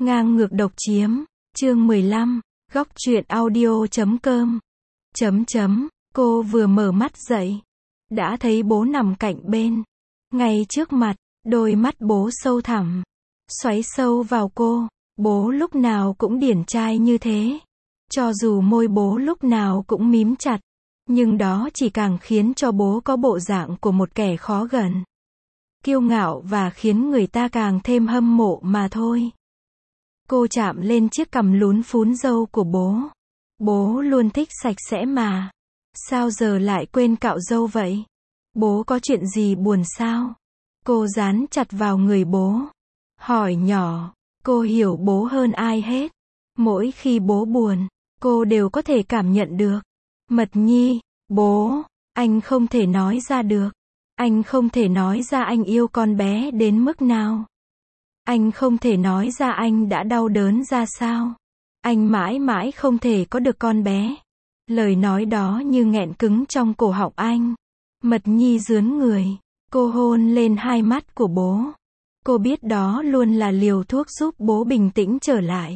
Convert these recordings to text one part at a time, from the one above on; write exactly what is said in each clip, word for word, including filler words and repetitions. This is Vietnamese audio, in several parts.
Ngang ngược độc chiếm, chương mười lăm, góc truyện audio chấm com. Chấm chấm, cô vừa mở mắt dậy, đã thấy bố nằm cạnh bên, ngay trước mặt, đôi mắt bố sâu thẳm, xoáy sâu vào cô. Bố lúc nào cũng điển trai như thế, cho dù môi bố lúc nào cũng mím chặt, nhưng đó chỉ càng khiến cho bố có bộ dạng của một kẻ khó gần, kiêu ngạo và khiến người ta càng thêm hâm mộ mà thôi. Cô chạm lên chiếc cằm lún phún râu của bố. Bố luôn thích sạch sẽ mà. Sao giờ lại quên cạo râu vậy? Bố có chuyện gì buồn sao? Cô dán chặt vào người bố, hỏi nhỏ. Cô hiểu bố hơn ai hết. Mỗi khi bố buồn, cô đều có thể cảm nhận được. Mật Nhi, bố, anh không thể nói ra được. Anh không thể nói ra anh yêu con bé đến mức nào. Anh không thể nói ra anh đã đau đớn ra sao. Anh mãi mãi không thể có được con bé. Lời nói đó như nghẹn cứng trong cổ họng anh. Mật Nhi rướn người, cô hôn lên hai mắt của bố. Cô biết đó luôn là liều thuốc giúp bố bình tĩnh trở lại.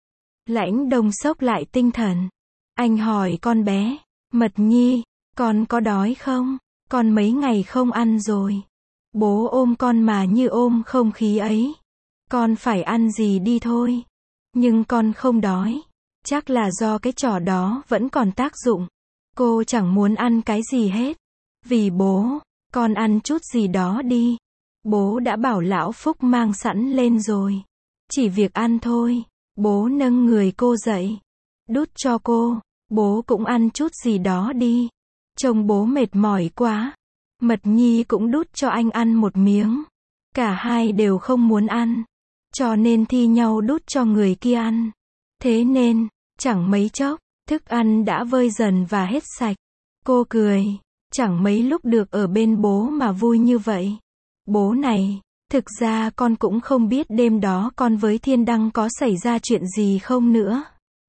Lãnh Đông xốc lại tinh thần. Anh hỏi con bé, Mật Nhi, con có đói không? Con mấy ngày không ăn rồi. Bố ôm con mà như ôm không khí ấy. Con phải ăn gì đi thôi. Nhưng con không đói. Chắc là do cái trò đó vẫn còn tác dụng. Cô chẳng muốn ăn cái gì hết. Vì bố, con ăn chút gì đó đi. Bố đã bảo lão Phúc mang sẵn lên rồi. Chỉ việc ăn thôi. Bố nâng người cô dậy. Đút cho cô. Bố cũng ăn chút gì đó đi. Trông bố mệt mỏi quá. Mật Nhi cũng đút cho anh ăn một miếng. Cả hai đều không muốn ăn. Cho nên thi nhau đút cho người kia ăn. Thế nên, chẳng mấy chốc, thức ăn đã vơi dần và hết sạch. Cô cười. Chẳng mấy lúc được ở bên bố mà vui như vậy. Bố này, thực ra con cũng không biết đêm đó con với Thiên Đăng có xảy ra chuyện gì không nữa.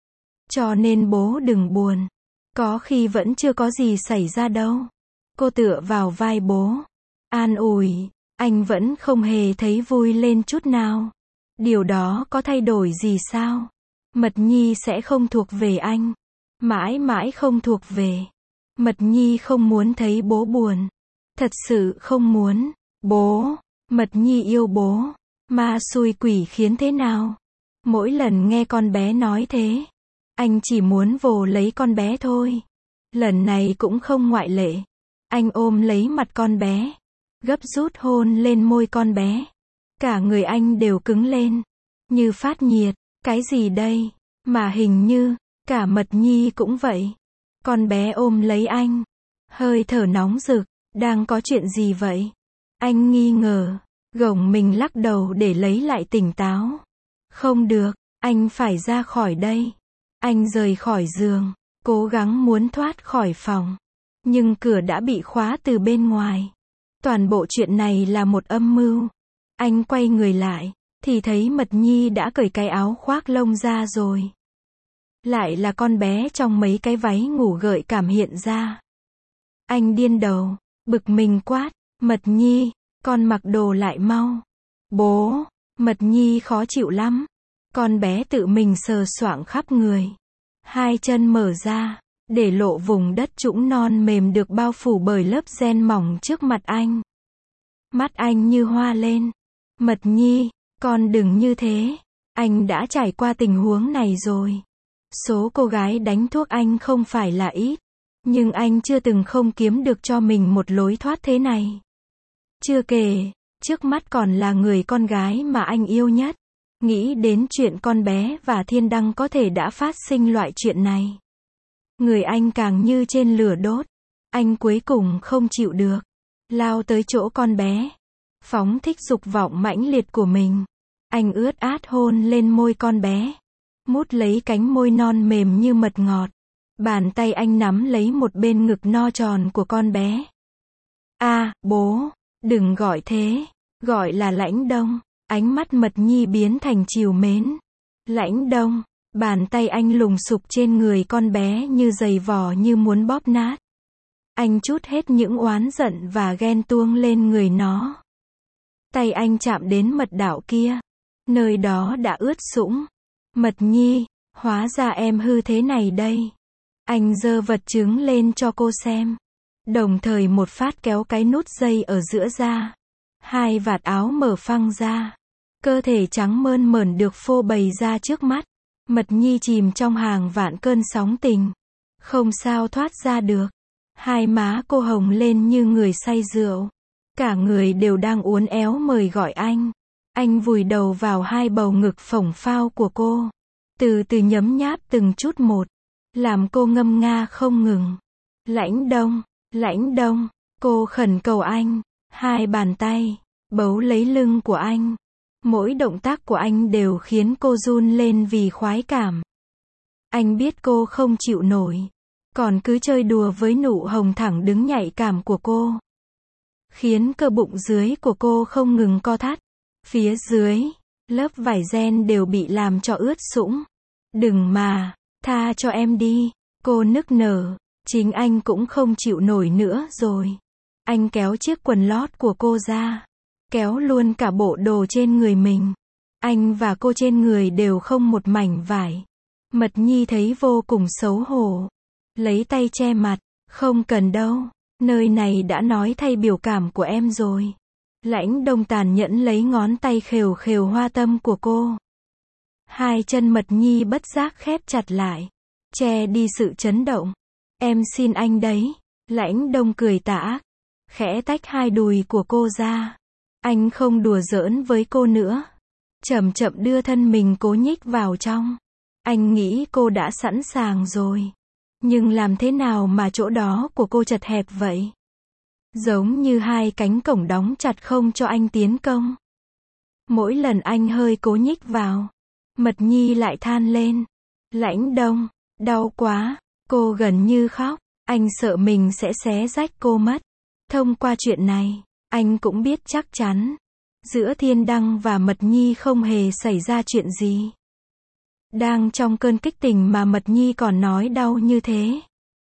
Cho nên bố đừng buồn. Có khi vẫn chưa có gì xảy ra đâu. Cô tựa vào vai bố. An ủi, anh vẫn không hề thấy vui lên chút nào. Điều đó có thay đổi gì sao? Mật Nhi sẽ không thuộc về anh. Mãi mãi không thuộc về. Mật Nhi không muốn thấy bố buồn. Thật sự không muốn. Bố, Mật Nhi yêu bố. Ma xui quỷ khiến thế nào? Mỗi lần nghe con bé nói thế, anh chỉ muốn vồ lấy con bé thôi. Lần này cũng không ngoại lệ. Anh ôm lấy mặt con bé, gấp rút hôn lên môi con bé. Cả người anh đều cứng lên, như phát nhiệt. Cái gì đây? Mà hình như, cả Mật Nhi cũng vậy. Con bé ôm lấy anh, hơi thở nóng rực. Đang có chuyện gì vậy? Anh nghi ngờ, gồng mình lắc đầu để lấy lại tỉnh táo. Không được, anh phải ra khỏi đây. Anh rời khỏi giường, cố gắng muốn thoát khỏi phòng. Nhưng cửa đã bị khóa từ bên ngoài. Toàn bộ chuyện này là một âm mưu. Anh quay người lại, thì thấy Mật Nhi đã cởi cái áo khoác lông ra rồi. Lại là con bé trong mấy cái váy ngủ gợi cảm hiện ra. Anh điên đầu, bực mình quát, Mật Nhi, con mặc đồ lại mau. Bố, Mật Nhi khó chịu lắm. Con bé tự mình sờ soạng khắp người. Hai chân mở ra, để lộ vùng đất trũng non mềm được bao phủ bởi lớp ren mỏng trước mặt anh. Mắt anh như hoa lên. Mật Nhi, con đừng như thế. Anh đã trải qua tình huống này rồi. Số cô gái đánh thuốc anh không phải là ít. Nhưng anh chưa từng không kiếm được cho mình một lối thoát thế này. Chưa kể, trước mắt còn là người con gái mà anh yêu nhất. Nghĩ đến chuyện con bé và Thiên Đăng có thể đã phát sinh loại chuyện này. Người anh càng như trên lửa đốt. Anh cuối cùng không chịu được. Lao tới chỗ con bé. Phóng thích dục vọng mãnh liệt của mình. Anh ướt át hôn lên môi con bé. Mút lấy cánh môi non mềm như mật ngọt. Bàn tay anh nắm lấy một bên ngực no tròn của con bé. À, bố, đừng gọi thế. Gọi là Lãnh Đông. Ánh mắt Mật Nhi biến thành trìu mến. Lãnh Đông, bàn tay anh lùng sục trên người con bé như giày vò như muốn bóp nát. Anh trút hết những oán giận và ghen tuông lên người nó. Tay anh chạm đến mật đạo kia. nơi đó đã ướt sũng. Mật Nhi, hóa ra em hư thế này đây. Anh giơ vật chứng lên cho cô xem. Đồng thời một phát kéo cái nút dây ở giữa ra. Hai vạt áo mở phăng ra. Cơ thể trắng mơn mởn được phô bày ra trước mắt. Mật Nhi chìm trong hàng vạn cơn sóng tình. Không sao thoát ra được. Hai má cô hồng lên như người say rượu. Cả người đều đang uốn éo mời gọi anh. Anh vùi đầu vào hai bầu ngực phồng phao của cô. Từ từ nhấm nháp từng chút một. Làm cô ngâm nga không ngừng. Lãnh Đông, Lãnh Đông, cô khẩn cầu anh. Hai bàn tay, bấu lấy lưng của anh. Mỗi động tác của anh đều khiến cô run lên vì khoái cảm. Anh biết cô không chịu nổi. Còn cứ chơi đùa với nụ hồng thẳng đứng nhạy cảm của cô. Khiến cơ bụng dưới của cô không ngừng co thắt. Phía dưới, lớp vải ren đều bị làm cho ướt sũng. Đừng mà, tha cho em đi. Cô nức nở. Chính anh cũng không chịu nổi nữa rồi. Anh kéo chiếc quần lót của cô ra. Kéo luôn cả bộ đồ trên người mình. Anh và cô trên người đều không một mảnh vải. Mật Nhi thấy vô cùng xấu hổ. Lấy tay che mặt. Không cần đâu. Nơi này đã nói thay biểu cảm của em rồi. Lãnh Đông tàn nhẫn lấy ngón tay khều khều hoa tâm của cô. Hai chân Mật Nhi bất giác khép chặt lại. Che đi sự chấn động. Em xin anh đấy. Lãnh Đông cười tà ác. Khẽ tách hai đùi của cô ra. Anh không đùa giỡn với cô nữa. Chậm chậm đưa thân mình cố nhích vào trong. Anh nghĩ cô đã sẵn sàng rồi. Nhưng làm thế nào mà chỗ đó của cô chật hẹp vậy? Giống như hai cánh cổng đóng chặt không cho anh tiến công. Mỗi lần anh hơi cố nhích vào, Mật Nhi lại than lên. Lãnh Đông, đau quá. Cô gần như khóc. Anh sợ mình sẽ xé rách cô mất. Thông qua chuyện này, anh cũng biết chắc chắn. Giữa Thiên Đăng và Mật Nhi không hề xảy ra chuyện gì. Đang trong cơn kích tình mà Mật Nhi còn nói đau như thế.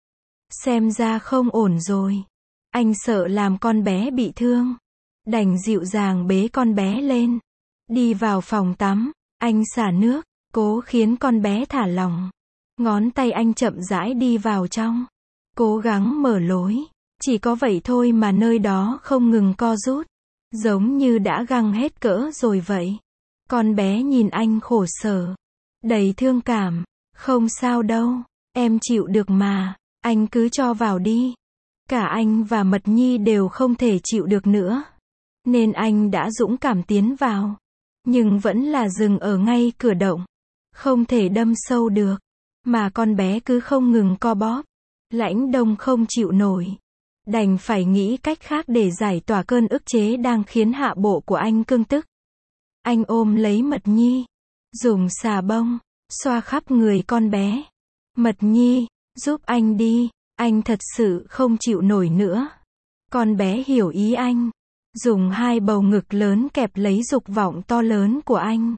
Xem ra không ổn rồi. Anh sợ làm con bé bị thương. Đành dịu dàng bế con bé lên. Đi vào phòng tắm. Anh xả nước. Cố khiến con bé thả lỏng. Ngón tay anh chậm rãi đi vào trong. Cố gắng mở lối. Chỉ có vậy thôi mà nơi đó không ngừng co rút. Giống như đã găng hết cỡ rồi vậy. Con bé nhìn anh khổ sở. Đầy thương cảm. Không sao đâu. Em chịu được mà. Anh cứ cho vào đi. Cả anh và Mật Nhi đều không thể chịu được nữa. Nên anh đã dũng cảm tiến vào. Nhưng vẫn là dừng ở ngay cửa động. Không thể đâm sâu được. Mà con bé cứ không ngừng co bóp. Lãnh Đông không chịu nổi. Đành phải nghĩ cách khác để giải tỏa cơn ức chế đang khiến hạ bộ của anh cương tức. Anh ôm lấy Mật Nhi. Dùng xà bông. Xoa khắp người con bé. Mật Nhi, giúp anh đi. Anh thật sự không chịu nổi nữa. Con bé hiểu ý anh. Dùng hai bầu ngực lớn kẹp lấy dục vọng to lớn của anh.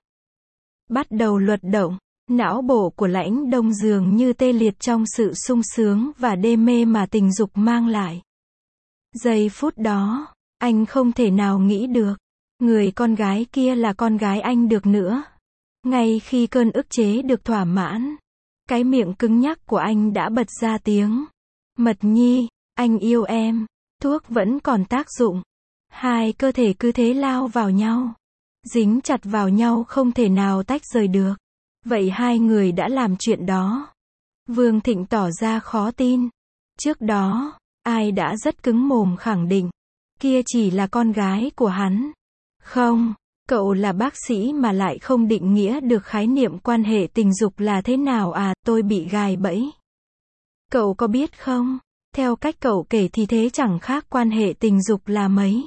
Bắt đầu luật động. Não bộ của Lãnh Đông dường như tê liệt trong sự sung sướng và đê mê mà tình dục mang lại. Giây phút đó, anh không thể nào nghĩ được. Người con gái kia là con gái anh được nữa. Ngay khi cơn ức chế được thỏa mãn, cái miệng cứng nhắc của anh đã bật ra tiếng. Mật Nhi, anh yêu em. Thuốc vẫn còn tác dụng. Hai cơ thể cứ thế lao vào nhau. Dính chặt vào nhau không thể nào tách rời được. Vậy hai người đã làm chuyện đó. Vương Thịnh tỏ ra khó tin. Trước đó, ai đã rất cứng mồm khẳng định. Kia chỉ là con gái của hắn. Không, cậu là bác sĩ mà lại không định nghĩa được khái niệm quan hệ tình dục là thế nào à, tôi bị gài bẫy. Cậu có biết không, theo cách cậu kể thì thế chẳng khác quan hệ tình dục là mấy.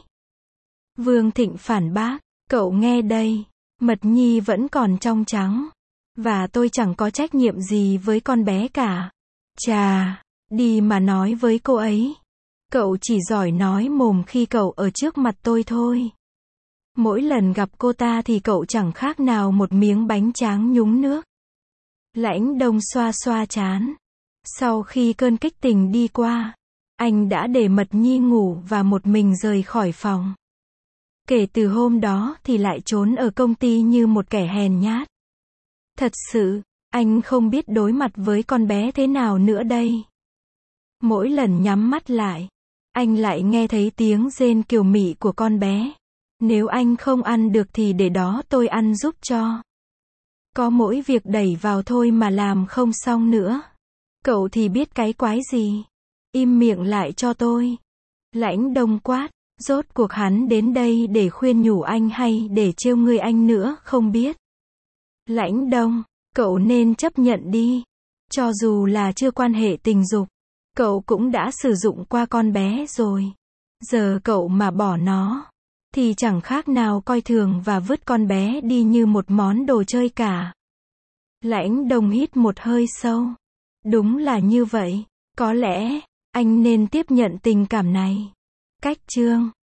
Vương Thịnh phản bác, cậu nghe đây, Mật Nhi vẫn còn trong trắng. Và tôi chẳng có trách nhiệm gì với con bé cả. Chà, đi mà nói với cô ấy. Cậu chỉ giỏi nói mồm khi cậu ở trước mặt tôi thôi. Mỗi lần gặp cô ta thì cậu chẳng khác nào một miếng bánh tráng nhúng nước. Lãnh Đông xoa xoa trán. Sau khi cơn kích tình đi qua, anh đã để Mật Nhi ngủ và một mình rời khỏi phòng. Kể từ hôm đó thì lại trốn ở công ty như một kẻ hèn nhát. Thật sự, anh không biết đối mặt với con bé thế nào nữa đây. Mỗi lần nhắm mắt lại, anh lại nghe thấy tiếng rên kiều mị của con bé. Nếu anh không ăn được thì để đó tôi ăn giúp cho. Có mỗi việc đẩy vào thôi mà làm không xong nữa. Cậu thì biết cái quái gì. Im miệng lại cho tôi. Lãnh Đông quát, rốt cuộc hắn đến đây để khuyên nhủ anh hay để trêu ngươi anh nữa không biết. Lãnh Đông, cậu nên chấp nhận đi. Cho dù là chưa quan hệ tình dục, cậu cũng đã sử dụng qua con bé rồi. Giờ cậu mà bỏ nó, thì chẳng khác nào coi thường và vứt con bé đi như một món đồ chơi cả. Lãnh Đông hít một hơi sâu. Đúng là như vậy. Có lẽ, anh nên tiếp nhận tình cảm này. Cách chương